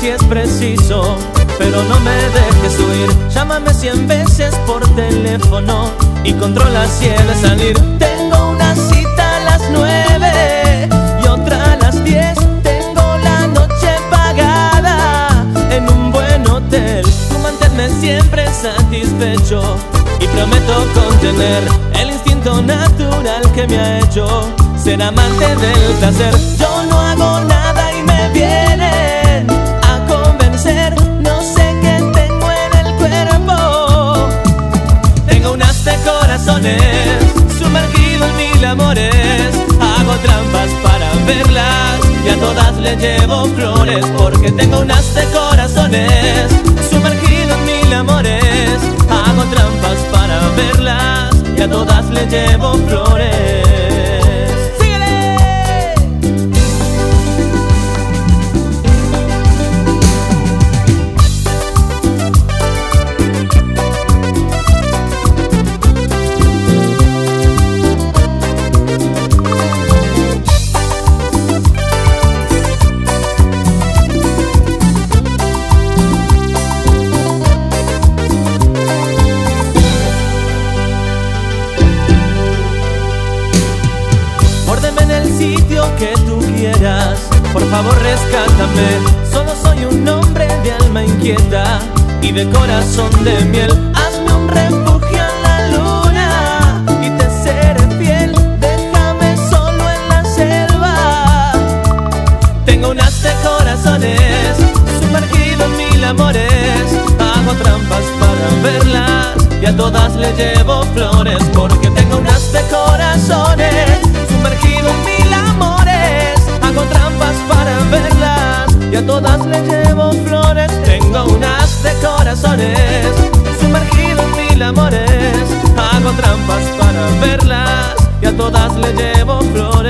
si es preciso, pero no me dejes huir. Llámame 100 veces por teléfono y controla si he de salir. Tengo una cita a las 9 y otra a las 10. Tengo la noche pagada en un buen hotel. Tú manténme siempre satisfecho y prometo contener el instinto natural que me ha hecho ser amante del placer. Yo no hago nada y me vienen a convencer. No sé qué tengo en el cuerpo. Tengo un haz de corazones sumergido en 1000 amores. Hago trampas para verlas y a todas le llevo flores. Porque tengo un haz de corazones sumergido en 1000 amores. Hago trampas para verlas y a todas le llevo flores. Sitio que tú quieras, por favor rescátame. Solo soy un hombre de alma inquieta y de corazón de miel. Hazme un refugio en la luna y te seré fiel. Déjame solo en la selva. Tengo un haz de corazones sumergido en 1000 amores. Hago trampas para verlas y a todas le llevo flores. Porque tengo un haz de corazones sumergido en 1000 amores. Hago trampas para verlas y a todas le llevo flores. Tengo un haz de corazones sumergido en 1000 amores. Hago trampas para verlas y a todas le llevo flores.